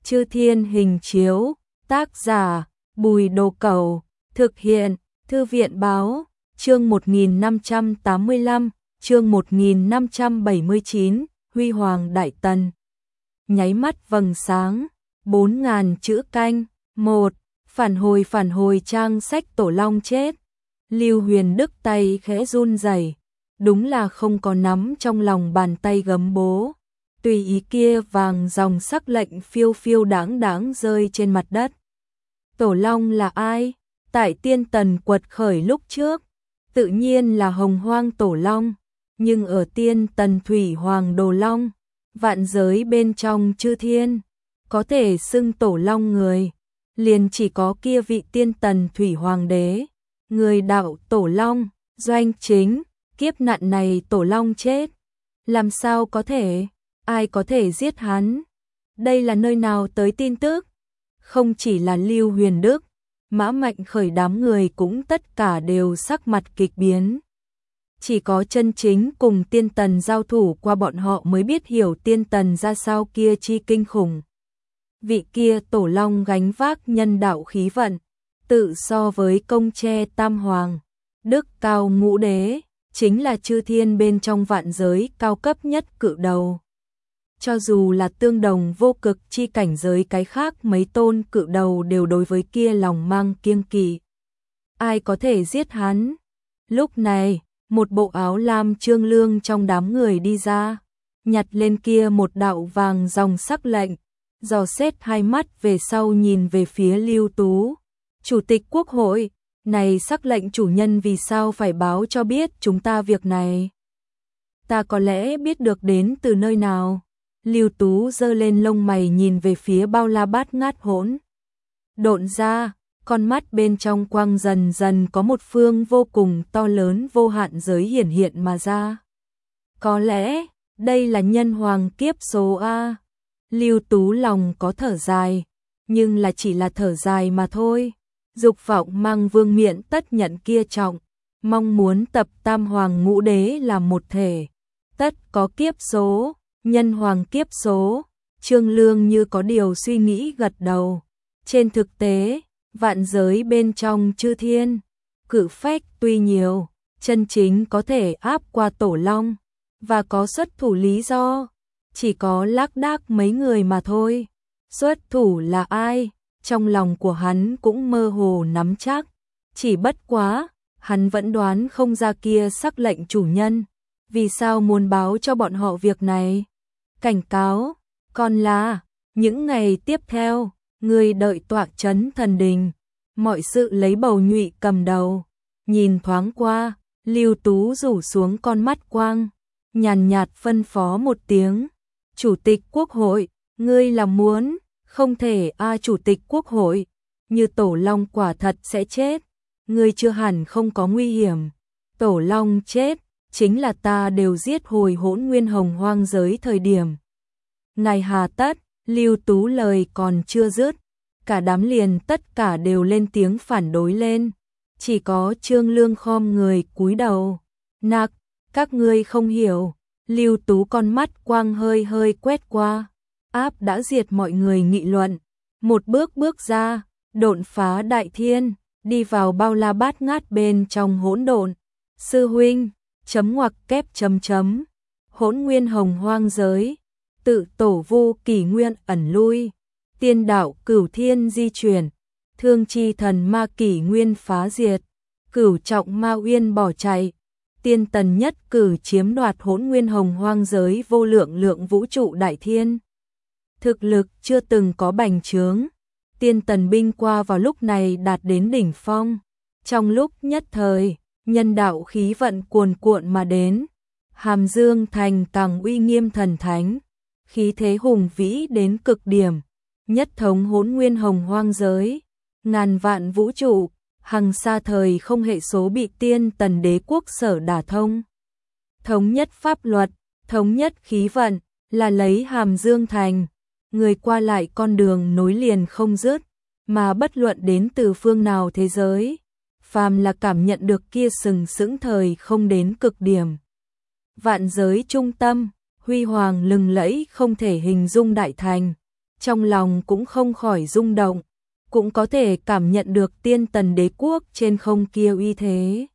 Chư Thiên Hình Chiếu, tác giả Bùi Đồ Cẩu, thực hiện Thư viện Báo, chương 1585, chương 1579, Huy Hoàng Đại Tần. Nháy mắt vầng sáng, 4000 chữ canh, 1, phản hồi trang sách Tổ Long chết. Lưu Huyền Đức tay khẽ run rẩy, đúng là không có nắm trong lòng bàn tay gấm bố. Tùy ý kia vàng dòng sắc lệnh phiêu phiêu đáng đáng rơi trên mặt đất. Tổ Long là ai? Tại Tiên Tần quật khởi lúc trước, tự nhiên là Hồng Hoang Tổ Long, nhưng ở Tiên Tần Thủy Hoàng Đồ Long, vạn giới bên trong chư thiên, có thể xưng Tổ Long người, liền chỉ có kia vị Tiên Tần Thủy Hoàng đế, người đạo Tổ Long, Doanh Chính. Kiếp nạn này Tổ Long chết, làm sao có thể, ai có thể giết hắn? Đây là nơi nào tới tin tức? Không chỉ là Lưu Huyền Đức, Mã Mạnh Khởi đám người cũng tất cả đều sắc mặt kịch biến. Chỉ có chân chính cùng Tiên Tần giao thủ qua bọn họ mới biết hiểu Tiên Tần ra sao kia chi kinh khủng. Vị kia Tổ Long gánh vác nhân đạo khí vận, tự so với Công Tre Tam Hoàng, Đức Cao Ngũ Đế, chính là chư thiên bên trong vạn giới cao cấp nhất cự đầu. Cho dù là tương đồng vô cực chi cảnh giới cái khác mấy tôn cự đầu đều đối với kia lòng mang kiêng kỵ. Ai có thể giết hắn? Lúc này, một bộ áo lam trương lương trong đám người đi ra, nhặt lên kia một đạo vàng dòng sắc lệnh, dò xét hai mắt về sau nhìn về phía Lưu Tú. Chủ tịch Quốc hội, này sắc lệnh chủ nhân vì sao phải báo cho biết chúng ta việc này? Ta có lẽ biết được đến từ nơi nào? Lưu Tú giơ lên lông mày nhìn về phía bao la bát ngát hỗn độn ra, con mắt bên trong quang dần dần có một phương vô cùng to lớn vô hạn giới hiển hiện mà ra. Có lẽ, đây là nhân hoàng kiếp số A. Lưu Tú lòng có thở dài, nhưng là chỉ là thở dài mà thôi. Dục vọng mang vương miện tất nhận kia trọng, mong muốn tập Tam Hoàng Ngũ Đế là một thể. Tất có kiếp số, nhân hoàng kiếp số. Trương Lương như có điều suy nghĩ gật đầu. Trên thực tế, vạn giới bên trong chư thiên, cự phách tuy nhiều, chân chính có thể áp qua Tổ Long, và có xuất thủ lý do, chỉ có lác đác mấy người mà thôi. Xuất thủ là ai? Trong lòng của hắn cũng mơ hồ nắm chắc, chỉ bất quá, hắn vẫn đoán không ra kia sắc lệnh chủ nhân, vì sao muốn báo cho bọn họ việc này. Cảnh cáo, còn là, những ngày tiếp theo, người đợi tọa trấn thần đình, mọi sự lấy bầu nhụy cầm đầu. Nhìn thoáng qua, Lưu Tú rủ xuống con mắt quang, nhàn nhạt phân phó một tiếng. Chủ tịch Quốc hội, ngươi là muốn... Không thể Chủ tịch Quốc hội, như Tổ Long quả thật sẽ chết, ngươi chưa hẳn không có nguy hiểm. Tổ Long chết, chính là ta đều giết hồi Hỗn Nguyên Hồng Hoang giới thời điểm. Này hà tất, Lưu Tú lời còn chưa dứt, cả đám liền tất cả đều lên tiếng phản đối lên. Chỉ có Trương Lương khom người cúi đầu. Nặc, các ngươi không hiểu. Lưu Tú con mắt quang hơi hơi quét qua. Áp đã diệt mọi người nghị luận, một bước bước ra, độn phá đại thiên, đi vào bao la bát ngát bên trong hỗn độn. Sư huynh, chấm ngoặc kép chấm chấm, Hỗn Nguyên Hồng Hoang giới, tự tổ vô kỷ nguyên ẩn lui, tiên đạo cửu thiên di chuyển, thương chi thần ma kỷ nguyên phá diệt, cửu trọng ma uyên bỏ chạy, tiên tần nhất cử chiếm đoạt Hỗn Nguyên Hồng Hoang giới vô lượng lượng vũ trụ đại thiên. Thực lực chưa từng có bành trướng, tiên tần binh qua vào lúc này đạt đến đỉnh phong. Trong lúc nhất thời, nhân đạo khí vận cuồn cuộn mà đến, Hàm Dương thành càng uy nghiêm thần thánh, khí thế hùng vĩ đến cực điểm, nhất thống Hỗn Nguyên Hồng Hoang giới, ngàn vạn vũ trụ, hằng xa thời không hệ số bị tiên tần đế quốc sở đả thông. Thống nhất pháp luật, thống nhất khí vận, là lấy Hàm Dương thành. Người qua lại con đường nối liền không dứt, mà bất luận đến từ phương nào thế giới, phàm là cảm nhận được kia sừng sững thời không đến cực điểm. Vạn giới trung tâm, huy hoàng lừng lẫy không thể hình dung đại thành, trong lòng cũng không khỏi rung động, cũng có thể cảm nhận được Tiên Tần Đế quốc trên không kia uy thế.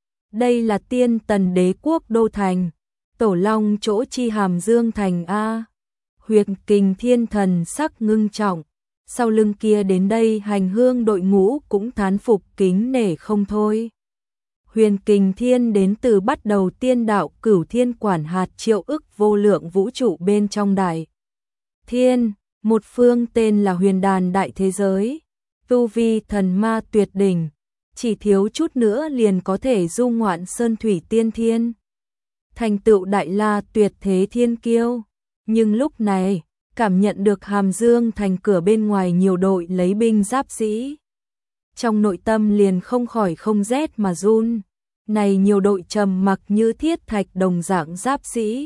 Đây là Tiên Tần Đế quốc đô thành, Tổ Long chỗ chi Hàm Dương thành a. Huyền Kình Thiên thần sắc ngưng trọng, sau lưng kia đến đây hành hương đội ngũ cũng thán phục kính nể không thôi. Huyền Kình Thiên đến từ bắt đầu tiên đạo Cửu Thiên quản hạt triệu ức vô lượng vũ trụ bên trong đại thiên, một phương tên là Huyền Đàn đại thế giới, tu vi thần ma tuyệt đỉnh, chỉ thiếu chút nữa liền có thể du ngoạn sơn thủy tiên thiên, thành tựu đại la tuyệt thế thiên kiêu. Nhưng lúc này, cảm nhận được Hàm Dương thành cửa bên ngoài nhiều đội lấy binh giáp sĩ, trong nội tâm liền không khỏi không rét mà run. Này nhiều đội trầm mặc như thiết thạch đồng dạng giáp sĩ,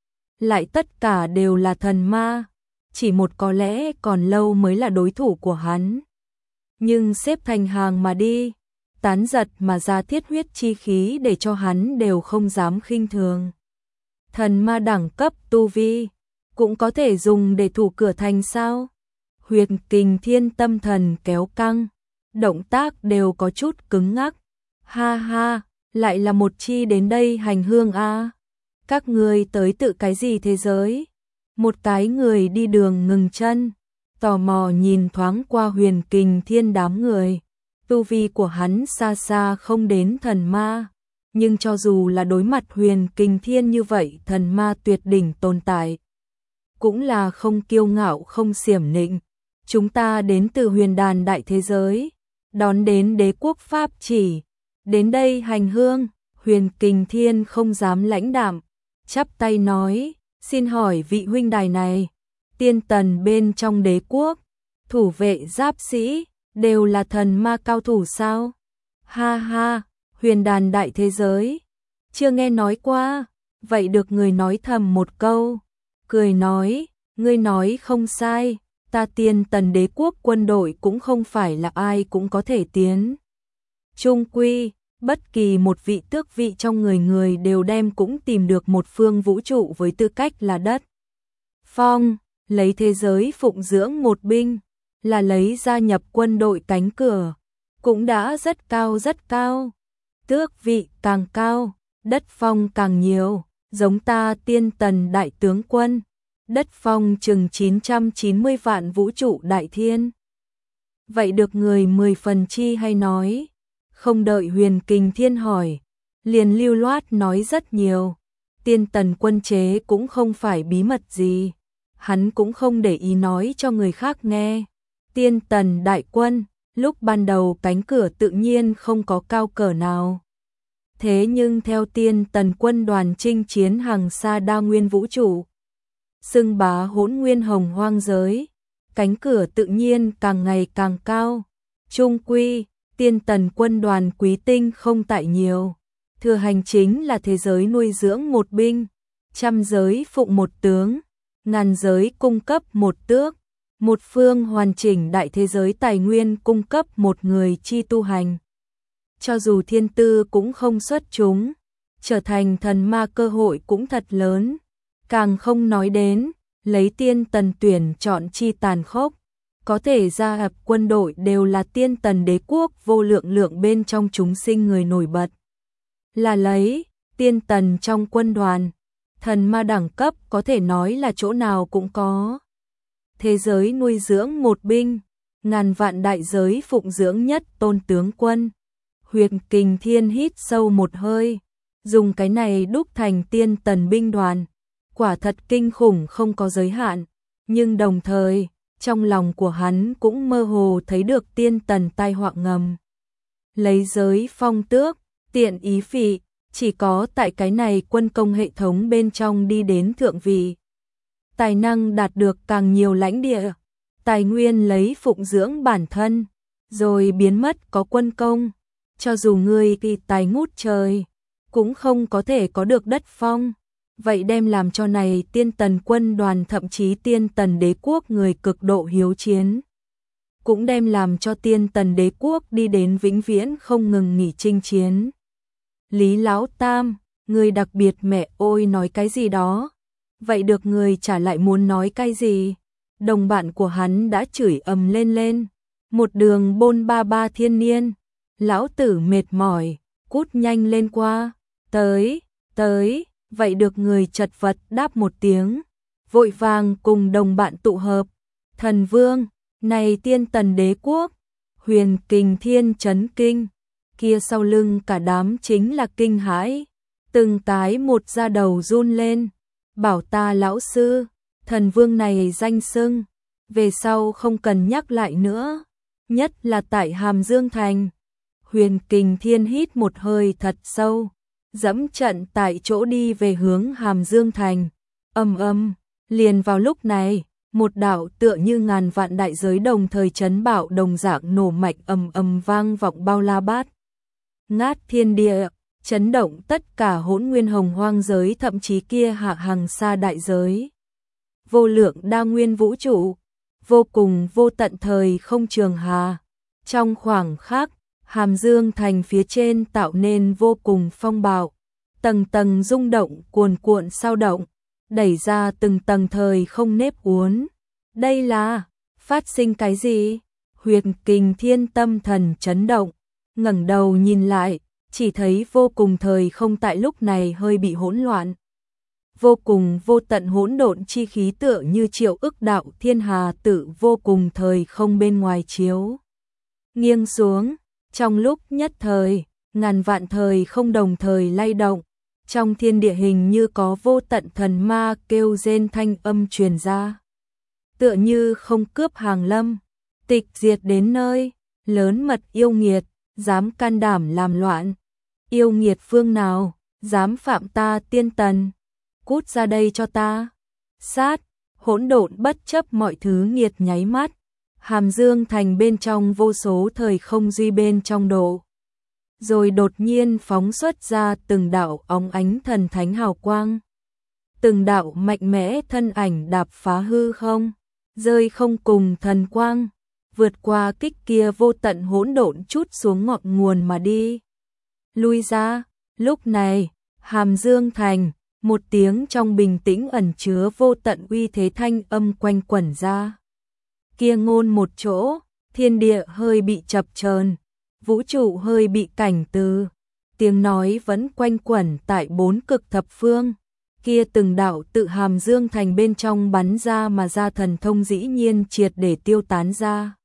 lại tất cả đều là thần ma, chỉ một có lẽ còn lâu mới là đối thủ của hắn. Nhưng xếp thành hàng mà đi, tán giật mà ra thiết huyết chi khí để cho hắn đều không dám khinh thường. Thần ma đẳng cấp tu vi, cũng có thể dùng để thủ cửa thành sao? Huyền Kình Thiên tâm thần kéo căng, động tác đều có chút cứng ngắc. Ha ha, lại là một chi đến đây hành hương a. Các người tới tự cái gì thế giới? Một cái người đi đường ngừng chân, tò mò nhìn thoáng qua Huyền Kình Thiên đám người. Tu vi của hắn xa xa không đến thần ma, nhưng cho dù là đối mặt Huyền Kình Thiên như vậy thần ma tuyệt đỉnh tồn tại, cũng là không kiêu ngạo không xiểm nịnh. Chúng ta đến từ Huyền Đàn đại thế giới, đón đến đế quốc Pháp chỉ, đến đây hành hương. Huyền Kình Thiên không dám lãnh đạm, chắp tay nói, xin hỏi vị huynh đài này, Tiên Tần bên trong đế quốc, thủ vệ giáp sĩ, đều là thần ma cao thủ sao? Ha ha, Huyền Đàn đại thế giới, chưa nghe nói qua. Vậy được người nói thầm một câu, cười nói, ngươi nói không sai, ta Tiên Tần đế quốc quân đội cũng không phải là ai cũng có thể tiến. Chung quy, bất kỳ một vị tước vị trong người người đều đem cũng tìm được một phương vũ trụ với tư cách là đất. Phong, lấy thế giới phụng dưỡng một binh, là lấy gia nhập quân đội cánh cửa, cũng đã rất cao rất cao. Tước vị càng cao, đất phong càng nhiều, giống ta Tiên Tần đại tướng quân, đất phong chừng 990 vạn vũ trụ đại thiên. Vậy được người 10 phần chi hay nói? Không đợi Huyền Kình Thiên hỏi, liền lưu loát nói rất nhiều. Tiên Tần quân chế cũng không phải bí mật gì, hắn cũng không để ý nói cho người khác nghe. Tiên Tần đại quân, lúc ban đầu cánh cửa tự nhiên không có cao cỡ nào. Thế nhưng theo Tiên Tần quân đoàn chinh chiến hàng xa đa nguyên vũ trụ, xưng bá hỗn nguyên hồng hoang giới, cánh cửa tự nhiên càng ngày càng cao. Chung quy, Tiên Tần quân đoàn quý tinh không tại nhiều, thừa hành chính là thế giới nuôi dưỡng một binh, trăm giới phụng một tướng, ngàn giới cung cấp một tước, một phương hoàn chỉnh đại thế giới tài nguyên cung cấp một người chi tu hành. Cho dù thiên tư cũng không xuất chúng, trở thành thần ma cơ hội cũng thật lớn, càng không nói đến, lấy Tiên Tần tuyển chọn chi tàn khốc. Có thể gia nhập quân đội đều là Tiên Tần đế quốc vô lượng lượng bên trong chúng sinh người nổi bật. Là lấy, Tiên Tần trong quân đoàn, thần ma đẳng cấp có thể nói là chỗ nào cũng có. Thế giới nuôi dưỡng một binh, ngàn vạn đại giới phụng dưỡng nhất tôn tướng quân. Huyền Kình Thiên hít sâu một hơi, dùng cái này đúc thành Tiên Tần binh đoàn, quả thật kinh khủng không có giới hạn, nhưng đồng thời, trong lòng của hắn cũng mơ hồ thấy được Tiên Tần tai họa ngầm. Lấy giới phong tước, tiện ý phỉ, chỉ có tại cái này quân công hệ thống bên trong đi đến thượng vị. Tài năng đạt được càng nhiều lãnh địa, tài nguyên lấy phụng dưỡng bản thân, rồi biến mất có quân công. Cho dù ngươi kỳ tài ngút trời, cũng không có thể có được đất phong. Vậy đem làm cho này Tiên Tần quân đoàn thậm chí Tiên Tần đế quốc người cực độ hiếu chiến. Cũng đem làm cho Tiên Tần đế quốc đi đến vĩnh viễn không ngừng nghỉ chinh chiến. Lý Lão Tam, người đặc biệt mẹ ôi nói cái gì đó. Vậy được người trả lại muốn nói cái gì? đồng bạn của hắn đã chửi ầm lên. Một đường bôn ba thiên niên, lão tử mệt mỏi, cút nhanh lên qua, tới, vậy được người chật vật đáp một tiếng, vội vàng cùng đồng bạn tụ hợp. Thần Vương, này Tiên Tần Đế Quốc, Huyền Kình Thiên chấn kinh, kia sau lưng cả đám chính là kinh hãi, từng cái một da đầu run lên, bảo ta lão sư, Thần Vương này danh xưng, về sau không cần nhắc lại nữa, nhất là tại Hàm Dương Thành. Huyền Kình Thiên hít một hơi thật sâu, dẫm trận tại chỗ đi về hướng Hàm Dương Thành. Liền vào lúc này, một đạo tựa như ngàn vạn đại giới đồng thời chấn bạo đồng dạng nổ mạnh vang vọng bao la bát ngát thiên địa, chấn động tất cả hỗn nguyên hồng hoang giới, thậm chí kia hạ hàng xa đại giới. Vô lượng đa nguyên vũ trụ, vô cùng vô tận thời không trường hà. Trong khoảng khắc, Hàm Dương Thành phía trên tạo nên vô cùng phong bạo, tầng tầng rung động cuồn cuộn sao động, đẩy ra từng tầng thời không nếp uốn. Đây là phát sinh cái gì? Huyền Kình Thiên tâm thần chấn động, ngẩng đầu nhìn lại, chỉ thấy vô cùng thời không tại lúc này hơi bị hỗn loạn. Vô cùng vô tận hỗn độn chi khí tựa như triệu ức đạo thiên hà tự vô cùng thời không bên ngoài chiếu nghiêng xuống, trong lúc nhất thời, ngàn vạn thời không đồng thời lay động, trong thiên địa hình như có vô tận thần ma kêu rên thanh âm truyền ra. Tựa như không cướp hàng lâm, tịch diệt đến nơi, lớn mật yêu nghiệt, dám can đảm làm loạn. Yêu nghiệt phương nào, dám phạm ta Tiên Tần, cút ra đây cho ta. Sát, hỗn độn bất chấp mọi thứ nghiệt nháy mắt. Hàm Dương Thành bên trong vô số thời không duy bên trong độ. Rồi đột nhiên phóng xuất ra từng đạo óng ánh thần thánh hào quang. Từng đạo mạnh mẽ thân ảnh đạp phá hư không, rơi không cùng thần quang, vượt qua kích kia vô tận hỗn độn chút xuống ngọn nguồn mà đi. Lui ra, lúc này, Hàm Dương Thành, một tiếng trong bình tĩnh ẩn chứa vô tận uy thế thanh âm quanh quẩn ra. Kia ngôn một chỗ, thiên địa hơi bị chập chờn, vũ trụ hơi bị cảnh từ, tiếng nói vẫn quanh quẩn tại bốn cực thập phương. Kia từng đạo tự Hàm Dương Thành bên trong bắn ra mà ra thần thông dĩ nhiên triệt để tiêu tán ra.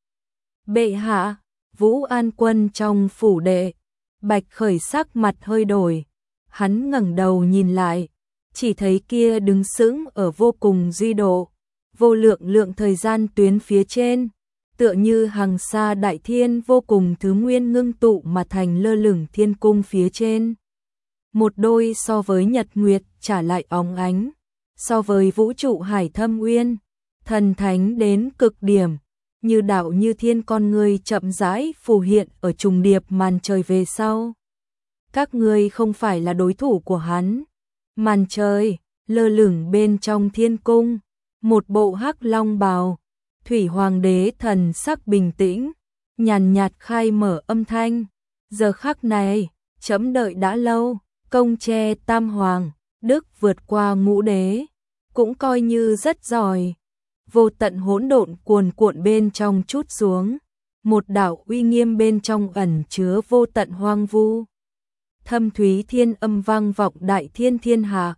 Bệ hạ, Vũ An Quân trong phủ đệ, Bạch Khởi sắc mặt hơi đổi, hắn ngẩng đầu nhìn lại, chỉ thấy kia đứng sững ở vô cùng duy độ, vô lượng thời gian tuyến phía trên, tựa như hàng xa đại thiên vô cùng thứ nguyên ngưng tụ mà thành lơ lửng thiên cung phía trên. Một đôi so với nhật nguyệt trả lại óng ánh, so với vũ trụ hải thâm uyên, thần thánh đến cực điểm, như đạo như thiên con người chậm rãi phù hiện ở trùng điệp màn trời về sau. Các ngươi không phải là đối thủ của hắn. Màn trời, lơ lửng bên trong thiên cung, một bộ hắc long bào, Thủy Hoàng đế thần sắc bình tĩnh, nhàn nhạt khai mở âm thanh. Giờ khắc này, chấm đợi đã lâu, công tre tam hoàng, đức vượt qua ngũ đế, cũng coi như rất giỏi. Vô tận hỗn độn cuồn cuộn bên trong chút xuống, một đạo uy nghiêm bên trong ẩn chứa vô tận hoang vu. Thâm thúy thiên âm vang vọng đại thiên thiên hạ.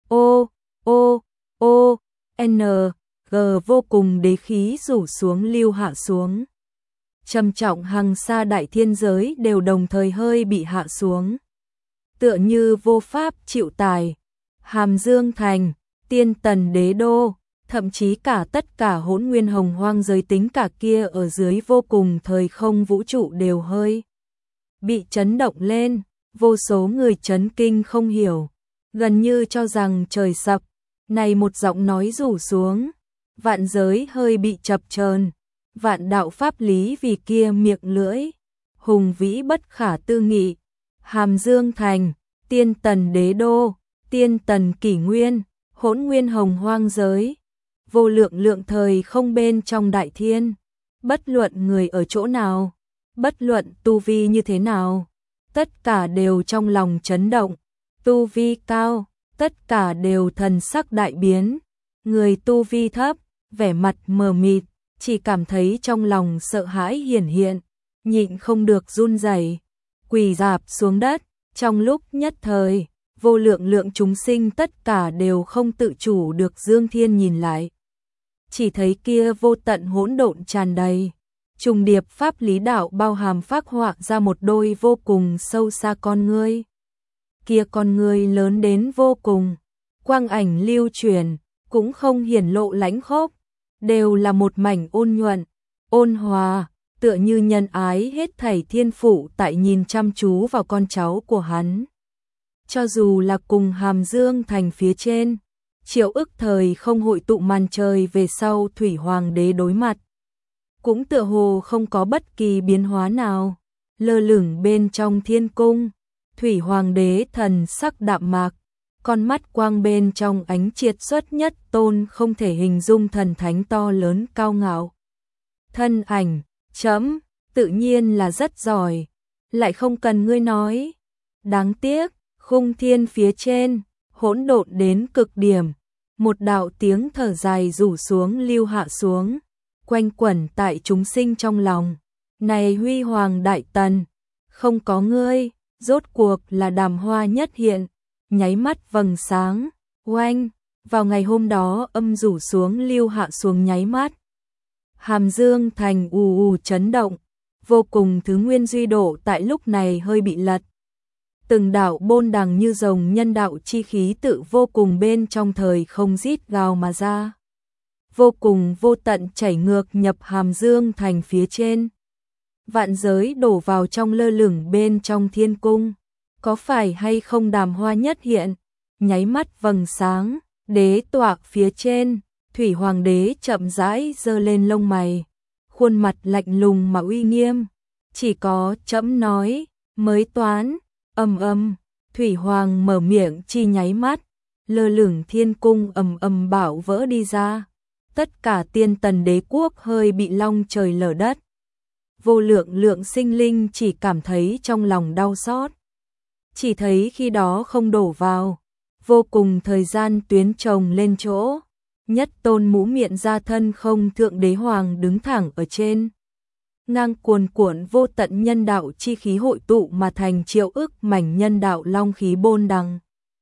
N, G vô cùng đế khí rủ xuống lưu hạ xuống. Trầm trọng hằng sa đại thiên giới đều đồng thời hơi bị hạ xuống. Tựa như vô pháp chịu tài. Hàm Dương Thành, Tiên Tần đế đô, thậm chí cả tất cả hỗn nguyên hồng hoang giới tính cả kia ở dưới vô cùng thời không vũ trụ đều hơi bị chấn động lên. Vô số người chấn kinh không hiểu, gần như cho rằng trời sập. Này một giọng nói rủ xuống, vạn giới hơi bị chập chờn, vạn đạo pháp lý vì kia miệng lưỡi, hùng vĩ bất khả tư nghị. Hàm Dương Thành, Tiên Tần đế đô, Tiên Tần kỷ nguyên, hỗn nguyên hồng hoang giới, vô lượng thời không bên trong đại thiên, bất luận người ở chỗ nào, bất luận tu vi như thế nào, tất cả đều trong lòng chấn động. Tu vi cao, tất cả đều thần sắc đại biến, người tu vi thấp, vẻ mặt mờ mịt, chỉ cảm thấy trong lòng sợ hãi hiển hiện, nhịn không được run rẩy, quỳ rạp xuống đất, trong lúc nhất thời, vô lượng lượng chúng sinh tất cả đều không tự chủ được Dương Thiên nhìn lại. Chỉ thấy kia vô tận hỗn độn tràn đầy, trùng điệp pháp lý đạo bao hàm phác họa ra một đôi vô cùng sâu xa con ngươi. Kia con ngươi lớn đến vô cùng, quang ảnh lưu truyền, cũng không hiển lộ lãnh khốc, đều là một mảnh ôn nhuận, ôn hòa, tựa như nhân ái hết thảy thiên phụ tại nhìn chăm chú vào con cháu của hắn. Cho dù là cùng Hàm Dương thành phía trên, Triệu Ức thời không hội tụ màn trời về sau Thủy Hoàng đế đối mặt, cũng tựa hồ không có bất kỳ biến hóa nào, lơ lửng bên trong thiên cung, Thủy Hoàng đế thần sắc đạm mạc, con mắt quang bên trong ánh triệt xuất nhất tôn không thể hình dung thần thánh to lớn cao ngạo. Thân ảnh, chấm, tự nhiên là rất giỏi, lại không cần ngươi nói. Đáng tiếc, khung thiên phía trên, hỗn độn đến cực điểm, một đạo tiếng thở dài rủ xuống lưu hạ xuống, quanh quẩn tại chúng sinh trong lòng. Này huy hoàng đại tần, không có ngươi, rốt cuộc là Đàm Hoa nhất hiện, nháy mắt vầng sáng, oanh, vào ngày hôm đó âm rủ xuống lưu hạ xuống nháy mắt. Hàm Dương thành ù ù chấn động, vô cùng thứ nguyên duy độ tại lúc này hơi bị lật. Từng đạo bôn đằng như rồng nhân đạo chi khí tự vô cùng bên trong thời không rít gào mà ra. Vô cùng vô tận chảy ngược nhập Hàm Dương thành phía trên. Vạn giới đổ vào trong lơ lửng bên trong thiên cung. Có phải hay không Đàm Hoa nhất hiện, nháy mắt vầng sáng, đế tọa phía trên, Thủy Hoàng đế chậm rãi giơ lên lông mày, khuôn mặt lạnh lùng mà uy nghiêm, chỉ có chấm nói, mới toán, Thủy Hoàng mở miệng chi nháy mắt, lơ lửng thiên cung bạo vỡ đi ra, tất cả tiên tần đế quốc hơi bị long trời lở đất. Vô lượng lượng sinh linh chỉ cảm thấy trong lòng đau xót. Chỉ thấy khi đó không đổ vào, vô cùng thời gian tuyến chồng lên chỗ, nhất tôn mũ miệng ra thân không thượng đế hoàng đứng thẳng ở trên. Ngang cuồn cuộn vô tận nhân đạo chi khí hội tụ mà thành triệu ức mảnh nhân đạo long khí bôn đằng.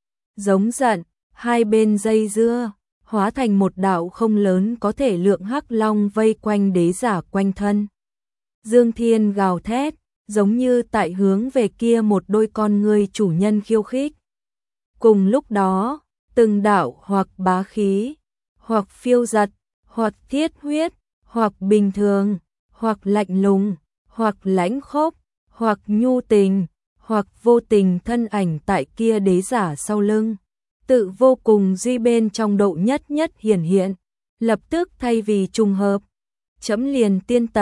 Giống giận, hai bên dây dưa, hóa thành một đạo không lớn có thể lượng hắc long vây quanh đế giả quanh thân. Dương Thiên gào thét, giống như tại hướng về kia một đôi con ngươi chủ nhân khiêu khích. Cùng lúc đó, từng đạo hoặc bá khí, hoặc phiêu giật, hoặc thiết huyết, hoặc bình thường, hoặc lạnh lùng, hoặc lãnh khốc, hoặc nhu tình, hoặc vô tình thân ảnh tại kia đế giả sau lưng. Tự vô cùng duy bên trong độ nhất nhất hiển hiện, lập tức thay vì trùng hợp. Chấm liền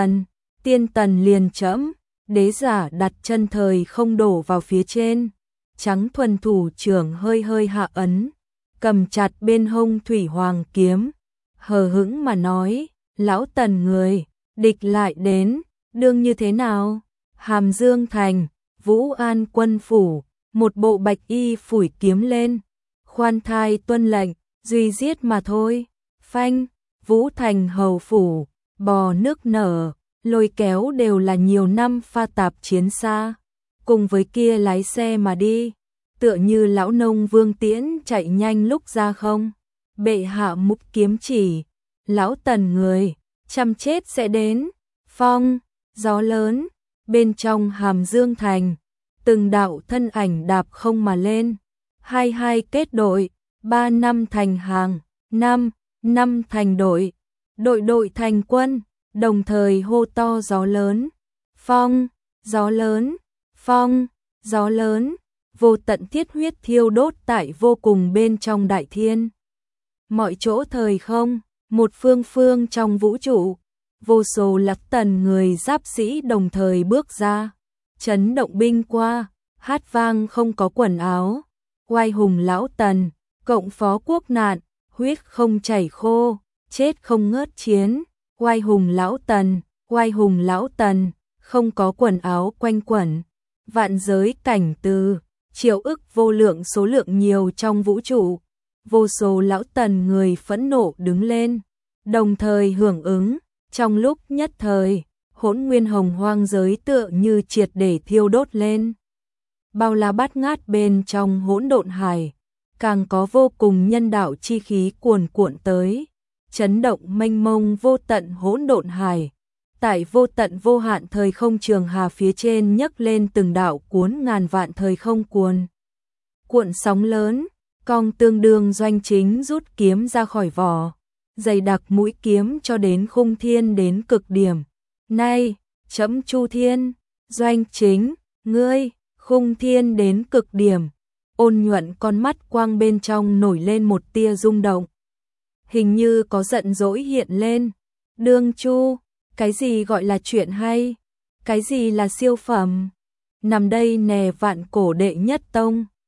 tiên tần liền chấm, đế giả đặt chân thời không đổ vào phía trên, trắng thuần thủ trưởng hơi hơi hạ ấn, cầm chặt bên hông Thủy Hoàng kiếm, hờ hững mà nói, lão tần người, địch lại đến, đương như thế nào? Hàm Dương thành, Vũ An quân phủ, một bộ bạch y phủi kiếm lên, khoan thai tuân lệnh, duy giết mà thôi. Phanh, Vũ thành hầu phủ, bò nước nở, lôi kéo đều là nhiều năm pha tạp chiến xa, cùng với kia lái xe mà đi, tựa như lão nông Vương Tiễn chạy nhanh lúc ra không. Bệ hạ mục kiếm chỉ, lão tần người, chăm chết sẽ đến. Phong, gió lớn, bên trong Hàm Dương thành, từng đạo thân ảnh đạp không mà lên, hai kết đội, 3 năm thành hàng, 5 thành đội, đội thành quân, đồng thời hô to gió lớn, phong, gió lớn, phong, gió lớn, vô tận thiết huyết thiêu đốt tại vô cùng bên trong đại thiên. Mọi chỗ thời không, một phương trong vũ trụ, vô số lạc tần người giáp sĩ đồng thời bước ra, chấn động binh qua, hát vang không có quần áo, oai hùng lão tần, cộng phó quốc nạn, huyết không chảy khô, chết không ngớt chiến, oai hùng lão tần, không có quần áo quanh quẩn, vạn giới cảnh từ, triệu ức vô lượng số lượng nhiều trong vũ trụ, vô số lão tần người phẫn nộ đứng lên, đồng thời hưởng ứng, trong lúc nhất thời, hỗn nguyên hồng hoang giới tựa như triệt để thiêu đốt lên. Bao la bát ngát bên trong hỗn độn hải, càng có vô cùng nhân đạo chi khí cuồn cuộn tới, chấn động mênh mông vô tận hỗn độn hải. Tại vô tận vô hạn thời không trường hà phía trên nhấc lên từng đạo cuốn ngàn vạn thời không cuộn sóng lớn, cong tương đương Doanh Chính rút kiếm ra khỏi vỏ, dày đặc mũi kiếm cho đến khung thiên đến cực điểm. Nay, chấm Chu Thiên, Doanh Chính, ngươi, khung thiên đến cực điểm, ôn nhuận con mắt quang bên trong nổi lên một tia rung động. Hình như có giận dỗi hiện lên. Đương Chu, cái gì gọi là chuyện hay? Cái gì là siêu phẩm? Nằm đây nè vạn cổ đệ nhất tông.